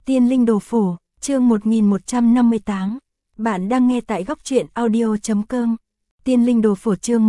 Tiên linh đồ phổ, chương 1158. Bạn đang nghe tại góc truyện audio.com. Tiên linh đồ phổ chương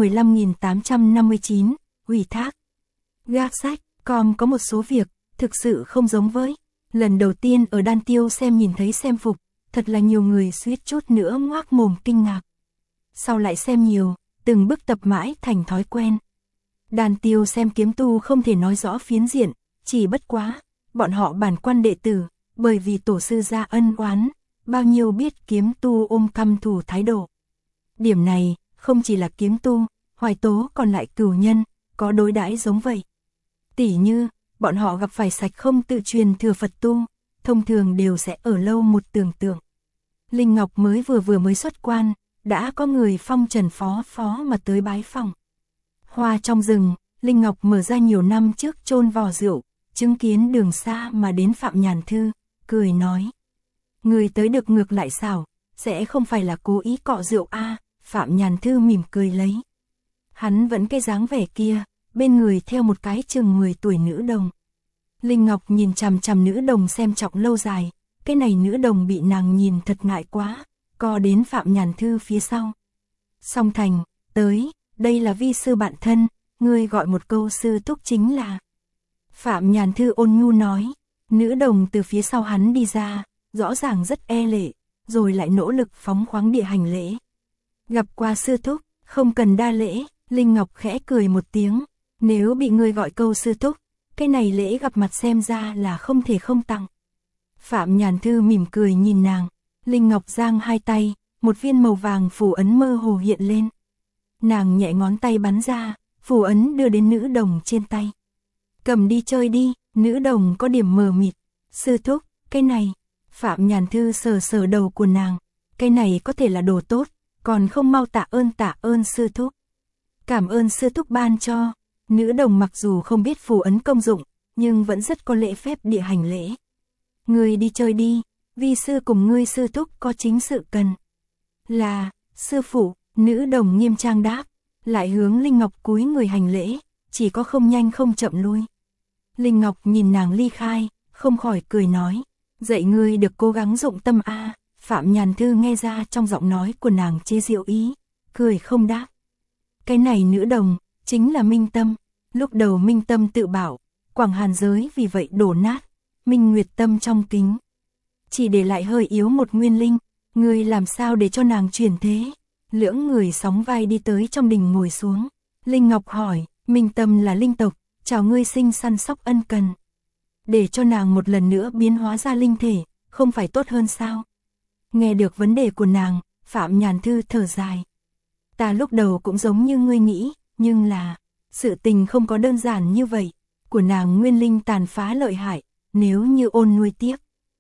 115.859, ủy thác. Gác sách, com có một số việc, thực sự không giống với. Lần đầu tiên ở Đan Tiêu xem nhìn thấy xem phục, thật là nhiều người suýt chút nữa ngoác mồm kinh ngạc. Sau lại xem nhiều, từng bước tập mãi thành thói quen. Đan Tiêu xem kiếm tu không thể nói rõ phiến diện, chỉ bất quá, bọn họ bản quan đệ tử, bởi vì tổ sư gia ân oán, bao nhiêu biết kiếm tu ôm căm thù thái độ. Điểm này, không chỉ là kiếm tu, Hoài Tố còn lại cửu nhân, có đối đãi giống vậy. Tỉ như, bọn họ gặp phải sạch không tự truyền thừa Phật tu, thông thường đều sẽ ở lâu một tưởng tượng. Linh Ngọc mới vừa xuất quan, đã có người phong trần phó mà tới bái phòng. Hoa trong rừng, Linh Ngọc mở ra nhiều năm trước chôn vò rượu, chứng kiến đường xa mà đến Phạm Nhàn Thư, cười nói. Người tới được ngược lại xảo, sẽ không phải là cố ý cọ rượu a? Phạm Nhàn Thư mỉm cười lấy. Hắn vẫn cái dáng vẻ kia, bên người theo một cái chừng 10 tuổi nữ đồng. Linh Ngọc nhìn chằm chằm nữ đồng xem trọng lâu dài, cái này nữ đồng bị nàng nhìn thật ngại quá, co đến Phạm Nhàn Thư phía sau. Song Thành, tới, đây là vi sư bạn thân, ngươi gọi một câu sư thúc chính là. Phạm Nhàn Thư ôn nhu nói, nữ đồng từ phía sau hắn đi ra, rõ ràng rất e lệ, rồi lại nỗ lực phóng khoáng địa hành lễ. Gặp qua sư thúc, không cần đa lễ, Linh Ngọc khẽ cười một tiếng, nếu bị ngươi gọi câu sư thúc, cái này lễ gặp mặt xem ra là không thể không tặng. Phạm Nhàn Thư mỉm cười nhìn nàng, Linh Ngọc giang hai tay, một viên màu vàng phù ấn mơ hồ hiện lên. Nàng nhẹ ngón tay bắn ra, phù ấn đưa đến nữ đồng trên tay. Cầm đi chơi đi, nữ đồng có điểm mờ mịt. Sư thúc, cái này. Phạm Nhàn Thư sờ đầu của nàng. Cái này có thể là đồ tốt, còn không mau tạ ơn sư thúc. Cảm ơn sư thúc ban cho. Nữ đồng mặc dù không biết phù ấn công dụng, nhưng vẫn rất có lễ phép địa hành lễ. Ngươi đi chơi đi, vi sư cùng ngươi sư thúc có chính sự cần. Là, sư phụ, nữ đồng nghiêm trang đáp, lại hướng Linh Ngọc cúi người hành lễ, chỉ có không nhanh không chậm lui. Linh Ngọc nhìn nàng ly khai, không khỏi cười nói, dạy ngươi được cố gắng dụng tâm a. Phạm Nhàn Thư nghe ra trong giọng nói của nàng chế giễu ý, cười không đáp. Cái này nữ đồng, chính là Minh Tâm. Lúc đầu Minh Tâm tự bảo, Quảng Hàn giới vì vậy đổ nát, Minh Nguyệt Tâm trong kính. Chỉ để lại hơi yếu một nguyên linh, ngươi làm sao để cho nàng chuyển thế? Lưỡng người sóng vai đi tới trong đình ngồi xuống. Linh Ngọc hỏi, Minh Tâm là linh tộc, chào ngươi sinh săn sóc ân cần. Để cho nàng một lần nữa biến hóa ra linh thể, không phải tốt hơn sao? Nghe được vấn đề của nàng, Phạm Nhàn Thư thở dài. Ta lúc đầu cũng giống như ngươi nghĩ, nhưng là, sự tình không có đơn giản như vậy. Của nàng nguyên linh tàn phá lợi hại, nếu như ôn nuôi tiếp.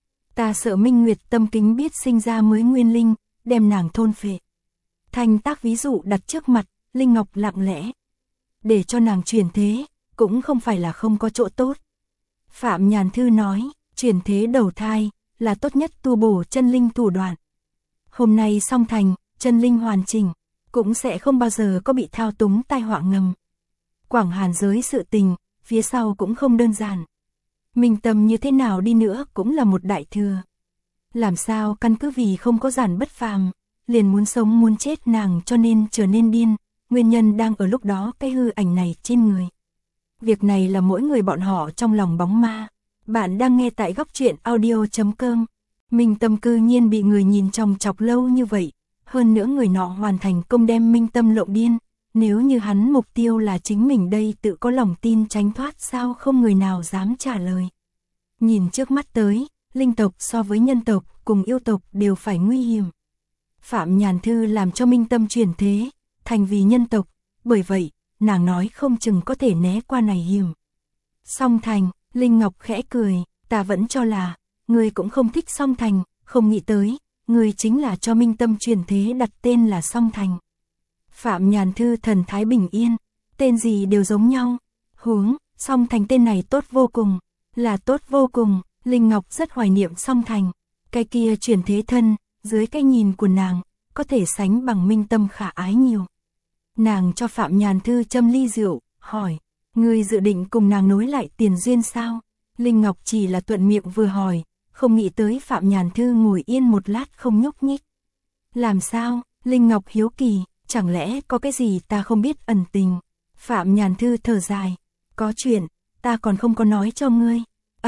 Ta sợ Minh Nguyệt Tâm kính biết sinh ra mới nguyên linh, đem nàng thôn phệ. Thanh tác ví dụ đặt trước mặt, Linh Ngọc lặng lẽ. Để cho nàng chuyển thế, cũng không phải là không có chỗ tốt. Phạm Nhàn Thư nói, chuyển thế đầu thai, là tốt nhất tu bổ chân linh thủ đoạn. Hôm nay song thành, chân linh hoàn chỉnh, cũng sẽ không bao giờ có bị thao túng tai họa ngầm. Quảng Hàn giới sự tình, phía sau cũng không đơn giản. Minh Tâm như thế nào đi nữa cũng là một đại thừa. Làm sao căn cứ vì không có giản bất phàm, liền muốn sống muốn chết nàng cho nên trở nên điên, nguyên nhân đang ở lúc đó cái hư ảnh này trên người. Việc này là mỗi người bọn họ trong lòng bóng ma. Bạn đang nghe tại góc truyện audio.com. Minh Tâm cư nhiên bị người nhìn chòng chọc lâu như vậy, hơn nữa người nọ hoàn thành công đem Minh Tâm lộng điên. Nếu như hắn mục tiêu là chính mình đây tự có lòng tin tránh thoát sao không người nào dám trả lời. Nhìn trước mắt tới, linh tộc so với nhân tộc cùng yêu tộc đều phải nguy hiểm. Phạm Nhàn Thư làm cho Minh Tâm chuyển thế, thành vì nhân tộc, bởi vậy, nàng nói không chừng có thể né qua này hiểm. Song Thành, Linh Ngọc khẽ cười, ta vẫn cho là, ngươi cũng không thích Song Thành, không nghĩ tới, ngươi chính là cho Minh Tâm chuyển thế đặt tên là Song Thành. Phạm Nhàn Thư thần thái bình yên, tên gì đều giống nhau, huống, Song Thành tên này tốt vô cùng, là tốt vô cùng, Linh Ngọc rất hoài niệm Song Thành, cái kia chuyển thế thân, dưới cái nhìn của nàng, có thể sánh bằng Minh Tâm khả ái nhiều. Nàng cho Phạm Nhàn Thư châm ly rượu, hỏi, ngươi dự định cùng nàng nối lại tiền duyên sao? Linh Ngọc chỉ là thuận miệng vừa hỏi, không nghĩ tới Phạm Nhàn Thư ngồi yên một lát không nhúc nhích. Làm sao? Linh Ngọc hiếu kỳ, chẳng lẽ có cái gì ta không biết ẩn tình? Phạm Nhàn Thư thở dài, có chuyện, ta còn không có nói cho ngươi.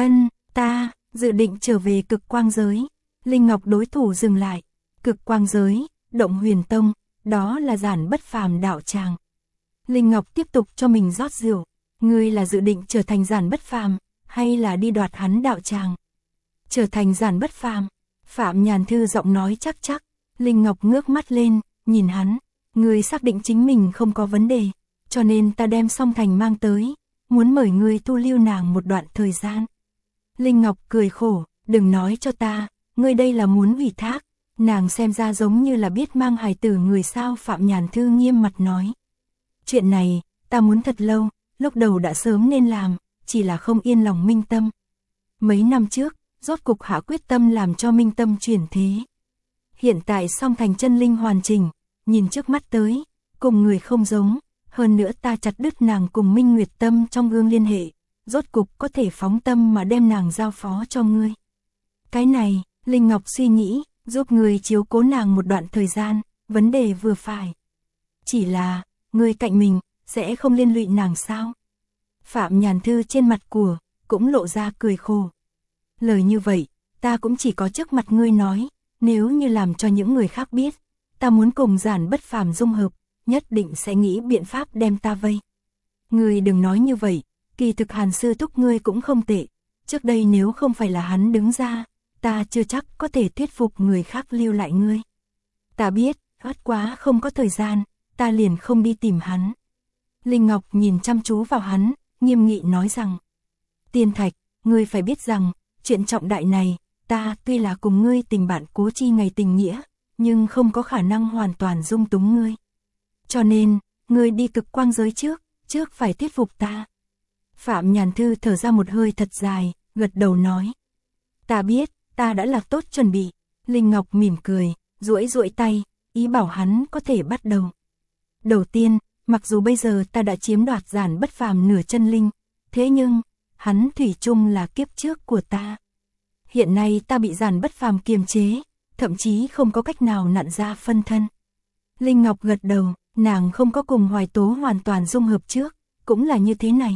Ta, dự định trở về Cực Quang giới. Linh Ngọc đối thủ dừng lại. Cực Quang giới, Động Huyền Tông, đó là Giản Bất Phàm đạo tràng. Linh Ngọc tiếp tục cho mình rót rượu. Ngươi là dự định trở thành Giản Bất Phàm, hay là đi đoạt hắn đạo tràng? Trở thành Giản Bất Phàm. Phạm Nhàn Thư giọng nói chắc chắc. Linh Ngọc ngước mắt lên, nhìn hắn. Ngươi xác định chính mình không có vấn đề, cho nên ta đem Song Thành mang tới, muốn mời ngươi thu lưu nàng một đoạn thời gian. Linh Ngọc cười khổ, đừng nói cho ta, ngươi đây là muốn ủy thác. Nàng xem ra giống như là biết mang hài tử người sao. Phạm Nhàn Thư nghiêm mặt nói. Chuyện này, ta muốn thật lâu, lúc đầu đã sớm nên làm, chỉ là không yên lòng Minh Tâm. Mấy năm trước, rốt cục hạ quyết tâm làm cho Minh Tâm chuyển thế. Hiện tại Song Thành chân linh hoàn chỉnh, nhìn trước mắt tới, cùng người không giống, hơn nữa ta chặt đứt nàng cùng Minh Nguyệt Tâm trong gương liên hệ, rốt cục có thể phóng tâm mà đem nàng giao phó cho ngươi. Cái này, Linh Ngọc suy nghĩ, giúp người chiếu cố nàng một đoạn thời gian, vấn đề vừa phải. Chỉ là, ngươi cạnh mình, sẽ không liên lụy nàng sao? Phạm Nhàn Thư trên mặt của, cũng lộ ra cười khổ. Lời như vậy, ta cũng chỉ có trước mặt ngươi nói, nếu như làm cho những người khác biết, ta muốn cùng Giản Bất Phàm dung hợp, nhất định sẽ nghĩ biện pháp đem ta vây. Ngươi đừng nói như vậy, kỳ thực Hàn sư thúc ngươi cũng không tệ, trước đây nếu không phải là hắn đứng ra, ta chưa chắc có thể thuyết phục người khác lưu lại ngươi. Ta biết, bất quá không có thời gian, ta liền không đi tìm hắn. Linh Ngọc nhìn chăm chú vào hắn, nghiêm nghị nói rằng, Tiên Thạch, ngươi phải biết rằng, chuyện trọng đại này, ta tuy là cùng ngươi tình bạn cố chi ngày tình nghĩa, nhưng không có khả năng hoàn toàn dung túng ngươi. Cho nên, ngươi đi Cực Quang giới trước phải thuyết phục ta. Phạm Nhàn Thư thở ra một hơi thật dài, gật đầu nói. Ta biết, ta đã làm tốt chuẩn bị. Linh Ngọc mỉm cười, duỗi tay, ý bảo hắn có thể bắt đầu. Đầu tiên, mặc dù bây giờ ta đã chiếm đoạt Giản Bất Phàm nửa chân linh, thế nhưng, hắn thủy chung là kiếp trước của ta. Hiện nay ta bị Giản Bất Phàm kiềm chế, thậm chí không có cách nào nặn ra phân thân. Linh Ngọc gật đầu, nàng không có cùng Hoài Tố hoàn toàn dung hợp trước, cũng là như thế này.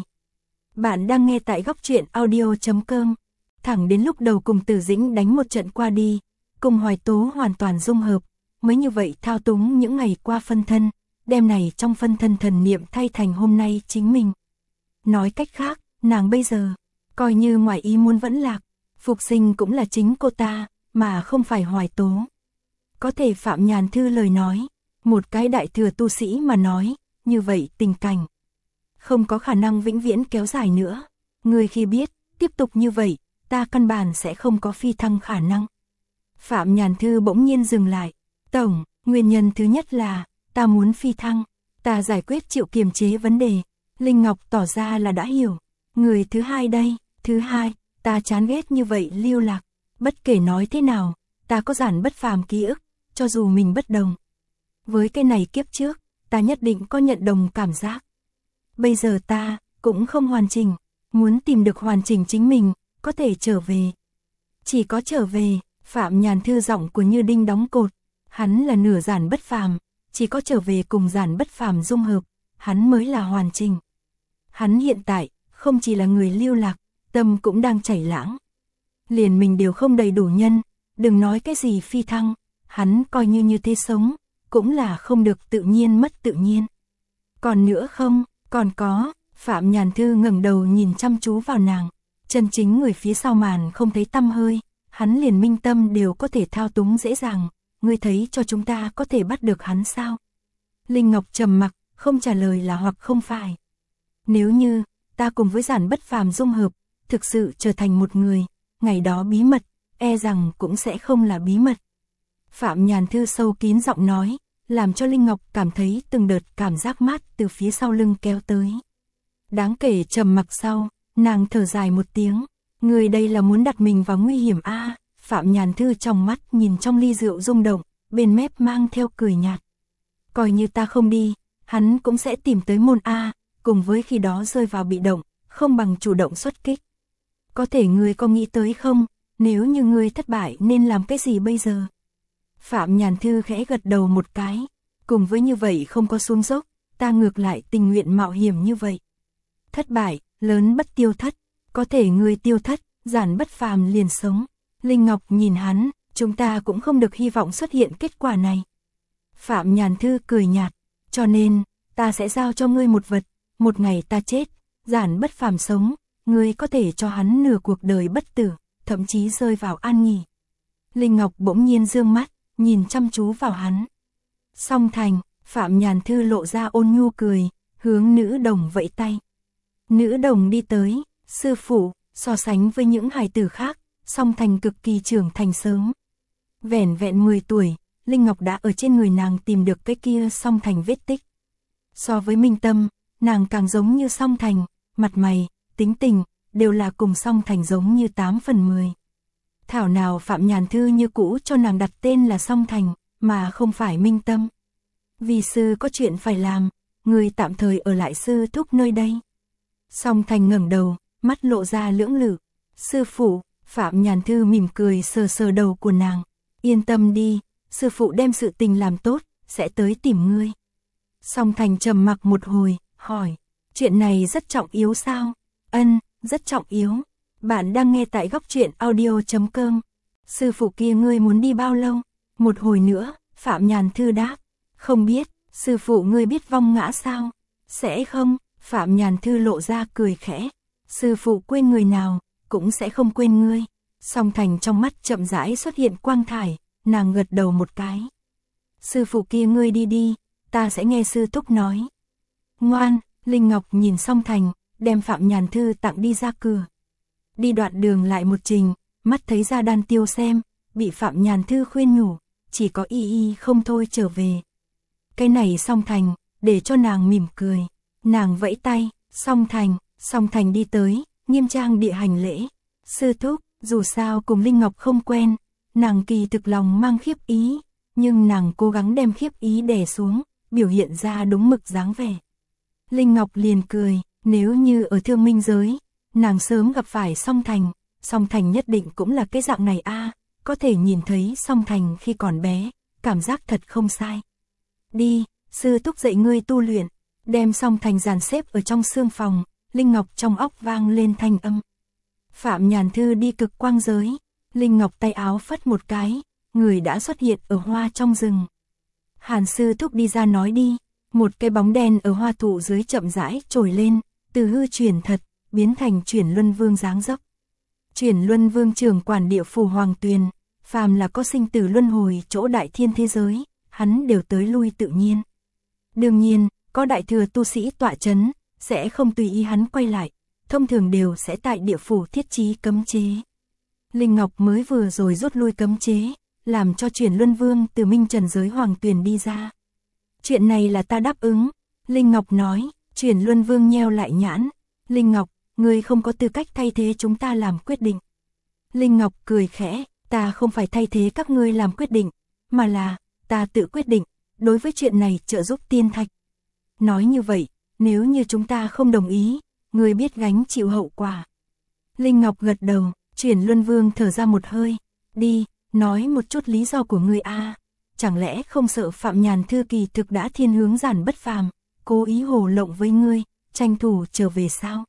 Bạn đang nghe tại Góc Truyện Audio.com, thẳng đến lúc đầu cùng Tử Dĩnh đánh một trận qua đi, cùng Hoài Tố hoàn toàn dung hợp, mới như vậy thao túng những ngày qua phân thân, đem này trong phân thân thần niệm thay thành hôm nay chính mình. Nói cách khác, nàng bây giờ, coi như ngoài ý muốn vẫn lạc, phục sinh cũng là chính cô ta, mà không phải Hoài Tố. Có thể Phạm Nhàn Thư lời nói, một cái đại thừa tu sĩ mà nói, như vậy tình cảnh không có khả năng vĩnh viễn kéo dài nữa. Người khi biết, tiếp tục như vậy, ta căn bản sẽ không có phi thăng khả năng. Phạm Nhàn Thư bỗng nhiên dừng lại. Tổng, nguyên nhân thứ nhất là, ta muốn phi thăng, ta giải quyết chịu kiềm chế vấn đề. Linh Ngọc tỏ ra là đã hiểu. Người thứ hai đây, thứ hai, ta chán ghét như vậy lưu lạc. Bất kể nói thế nào, ta có Giản Bất Phàm ký ức, cho dù mình bất đồng. Với cái này kiếp trước, ta nhất định có nhận đồng cảm giác. Bây giờ ta, cũng không hoàn chỉnh, muốn tìm được hoàn chỉnh chính mình, có thể trở về. Chỉ có trở về, Phạm Nhàn Thư giọng của Như Đinh đóng cột, hắn là nửa Giản Bất Phàm, chỉ có trở về cùng Giản Bất Phàm dung hợp, hắn mới là hoàn chỉnh. Hắn hiện tại, không chỉ là người lưu lạc, tâm cũng đang chảy lãng. Liền mình đều không đầy đủ nhân, đừng nói cái gì phi thăng, hắn coi như thế sống, cũng là không được tự nhiên mất tự nhiên. Còn nữa không, còn có, Phạm Nhàn Thư ngẩng đầu nhìn chăm chú vào nàng, chân chính người phía sau màn không thấy tăm hơi, hắn liền Minh Tâm đều có thể thao túng dễ dàng, ngươi thấy cho chúng ta có thể bắt được hắn sao? Linh Ngọc trầm mặc, không trả lời là hoặc không phải. Nếu như, ta cùng với Giản Bất Phàm dung hợp, thực sự trở thành một người, ngày đó bí mật, e rằng cũng sẽ không là bí mật. Phạm Nhàn Thư sâu kín giọng nói, làm cho Linh Ngọc cảm thấy từng đợt cảm giác mát từ phía sau lưng kéo tới. Đáng kể trầm mặc sau, nàng thở dài một tiếng, người đây là muốn đặt mình vào nguy hiểm a. Phạm Nhàn Thư trong mắt nhìn trong ly rượu rung động, bên mép mang theo cười nhạt. Coi như ta không đi, hắn cũng sẽ tìm tới môn a, cùng với khi đó rơi vào bị động, không bằng chủ động xuất kích. Có thể người có nghĩ tới không, nếu như ngươi thất bại nên làm cái gì bây giờ? Phạm Nhàn Thư khẽ gật đầu một cái, cùng với như vậy không có xuống dốc, ta ngược lại tình nguyện mạo hiểm như vậy. Thất bại, lớn bất tiêu thất, có thể ngươi tiêu thất, giản bất phàm liền sống. Linh Ngọc nhìn hắn, chúng ta cũng không được hy vọng xuất hiện kết quả này. Phạm Nhàn Thư cười nhạt, cho nên, ta sẽ giao cho ngươi một vật, một ngày ta chết, giản bất phàm sống, ngươi có thể cho hắn nửa cuộc đời bất tử, thậm chí rơi vào an nghỉ. Linh Ngọc bỗng nhiên dương mắt, nhìn chăm chú vào hắn. Song thành, Phạm Nhàn Thư lộ ra ôn nhu cười, hướng nữ đồng vẫy tay. Nữ đồng đi tới, sư phụ, so sánh với những hài tử khác, Song thành cực kỳ trưởng thành sớm. Vẻn vẹn 10 tuổi, Linh Ngọc đã ở trên người nàng tìm được cái kia Song thành vết tích. So với Minh Tâm, nàng càng giống như Song thành, mặt mày, tính tình, đều là cùng Song thành giống như 8 phần 10. Thảo nào Phạm Nhàn Thư như cũ cho nàng đặt tên là Song thành, mà không phải Minh Tâm. Vì sư có chuyện phải làm, người tạm thời ở lại sư thúc nơi đây. Song thành ngẩng đầu, mắt lộ ra lưỡng lự. Sư phụ, Phạm Nhàn Thư mỉm cười sờ sờ đầu của nàng. Yên tâm đi, sư phụ đem sự tình làm tốt, sẽ tới tìm ngươi. Song thành trầm mặc một hồi, hỏi, chuyện này rất trọng yếu sao? Ân, rất trọng yếu. Bạn đang nghe tại Góc Truyện Audio.com. Sư phụ kia ngươi muốn đi bao lâu? Một hồi nữa, Phạm Nhàn Thư đáp. Không biết, sư phụ ngươi biết vong ngã sao? Sẽ không, Phạm Nhàn Thư lộ ra cười khẽ. Sư phụ quên người nào, cũng sẽ không quên ngươi. Song thành trong mắt chậm rãi xuất hiện quang thải, nàng gật đầu một cái. Sư phụ kia ngươi đi đi, ta sẽ nghe sư thúc nói. Ngoan, Linh Ngọc nhìn Song thành, đem Phạm Nhàn Thư tặng đi ra cửa. Đi đoạn đường lại một trình, mắt thấy ra Đan Tiêu xem, bị Phạm Nhàn Thư khuyên nhủ, chỉ có y không thôi trở về. Cái này Song thành, để cho nàng mỉm cười. Nàng vẫy tay, Song thành đi tới, nghiêm trang địa hành lễ. Sư thúc, dù sao cùng Linh Ngọc không quen, nàng kỳ thực lòng mang khiếp ý, nhưng nàng cố gắng đem khiếp ý đè xuống, biểu hiện ra đúng mực dáng vẻ. Linh Ngọc liền cười, nếu như ở thương minh giới, nàng sớm gặp phải Song thành nhất định cũng là cái dạng này a, có thể nhìn thấy Song thành khi còn bé, cảm giác thật không sai. Đi, sư thúc dạy ngươi tu luyện, đem Song thành dàn xếp ở trong xương phòng, Linh Ngọc trong óc vang lên thanh âm. Phạm Nhàn Thư đi cực quang giới, Linh Ngọc tay áo phất một cái, người đã xuất hiện ở hoa trong rừng. Hàn sư thúc đi ra nói đi, một cái bóng đen ở hoa thụ dưới chậm rãi trồi lên, từ hư chuyển thật, biến thành Chuyển Luân Vương dáng dấp. Chuyển Luân Vương trưởng quản địa phủ Hoàng Tuyền, phàm là có sinh tử luân hồi chỗ đại thiên thế giới, hắn đều tới lui tự nhiên. Đương nhiên, có đại thừa tu sĩ tọa chấn, sẽ không tùy ý hắn quay lại, thông thường đều sẽ tại địa phủ thiết trí cấm chế. Linh Ngọc mới vừa rồi rút lui cấm chế, làm cho Chuyển Luân Vương từ Minh Trần giới Hoàng Tuyền đi ra. Chuyện này là ta đáp ứng, Linh Ngọc nói. Chuyển Luân Vương nheo lại nhãn. Linh Ngọc, ngươi không có tư cách thay thế chúng ta làm quyết định. Linh Ngọc cười khẽ, ta không phải thay thế các ngươi làm quyết định, mà là, ta tự quyết định, đối với chuyện này trợ giúp tiên thạch. Nói như vậy, nếu như chúng ta không đồng ý, ngươi biết gánh chịu hậu quả. Linh Ngọc gật đầu, Chuyển Luân Vương thở ra một hơi, đi, nói một chút lý do của ngươi a. Chẳng lẽ không sợ Phạm Nhàn Thư kỳ thực đã thiên hướng giản bất phàm, cố ý hồ lộng với ngươi, tranh thủ trở về sao?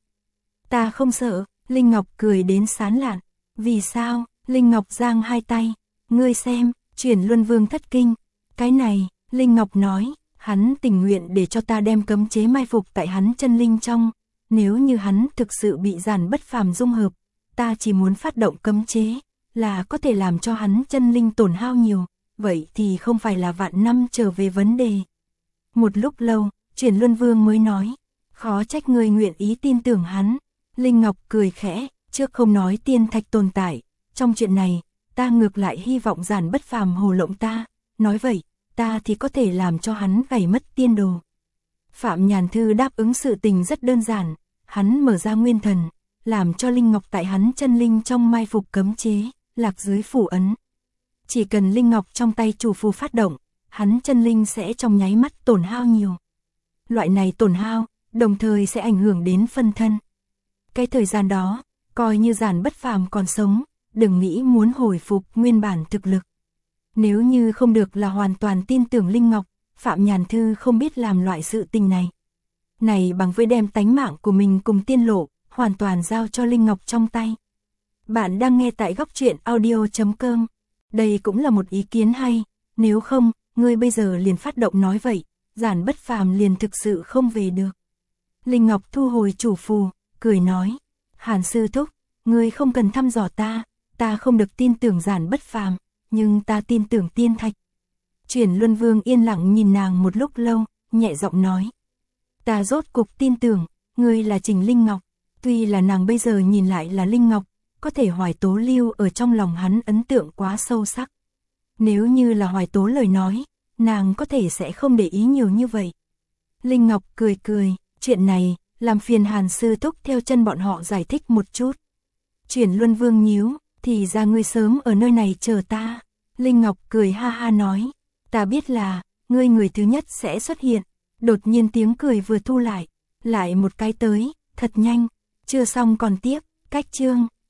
Ta không sợ, Linh Ngọc cười đến sán lạn. Vì sao? Linh Ngọc giang hai tay, ngươi xem, Chuyển Luân Vương thất kinh. Cái này, Linh Ngọc nói, hắn tình nguyện để cho ta đem cấm chế mai phục tại hắn chân linh trong. Nếu như hắn thực sự bị giản bất phàm dung hợp, ta chỉ muốn phát động cấm chế, là có thể làm cho hắn chân linh tổn hao nhiều, vậy thì không phải là vạn năm trở về vấn đề. Một lúc lâu, Chuyển Luân Vương mới nói, khó trách ngươi nguyện ý tin tưởng hắn. Linh Ngọc cười khẽ, trước không nói tiên thạch tồn tại, trong chuyện này, ta ngược lại hy vọng giản bất phàm hồ lộng ta, nói vậy, ta thì có thể làm cho hắn gãy mất tiên đồ. Phạm Nhàn Thư đáp ứng sự tình rất đơn giản, hắn mở ra nguyên thần, làm cho Linh Ngọc tại hắn chân linh trong mai phục cấm chế, lạc dưới phủ ấn. Chỉ cần Linh Ngọc trong tay chủ phù phát động, hắn chân linh sẽ trong nháy mắt tổn hao nhiều. Loại này tổn hao, đồng thời sẽ ảnh hưởng đến phân thân. Cái thời gian đó, coi như giản bất phàm còn sống, đừng nghĩ muốn hồi phục nguyên bản thực lực. Nếu như không được là hoàn toàn tin tưởng Linh Ngọc, Phạm Nhàn Thư không biết làm loại sự tình này. Này bằng với đem tánh mạng của mình cùng tiên lộ, hoàn toàn giao cho Linh Ngọc trong tay. Bạn đang nghe tại góc truyện audio.com. Đây cũng là một ý kiến hay, nếu không, ngươi bây giờ liền phát động nói vậy, Giản Bất Phàm liền thực sự không về được. Linh Ngọc thu hồi chủ phù, cười nói, Hàn sư thúc, ngươi không cần thăm dò ta không được tin tưởng Giản Bất Phàm, nhưng ta tin tưởng Tiên Thạch. Chuyển Luân Vương yên lặng nhìn nàng một lúc lâu, nhẹ giọng nói, ta rốt cục tin tưởng, ngươi là Trình Linh Ngọc, tuy là nàng bây giờ nhìn lại là Linh Ngọc, có thể Hoài Tố lưu ở trong lòng hắn ấn tượng quá sâu sắc. Nếu như là Hoài Tố lời nói, nàng có thể sẽ không để ý nhiều như vậy. Linh Ngọc cười cười, chuyện này, làm phiền Hàn sư thúc theo chân bọn họ giải thích một chút. Chuyển Luân Vương nhíu, thì ra ngươi sớm ở nơi này chờ ta. Linh Ngọc cười ha ha nói, ta biết là, ngươi người thứ nhất sẽ xuất hiện. Đột nhiên tiếng cười vừa thu lại một cái tới, thật nhanh, chưa xong còn tiếp, cách chương.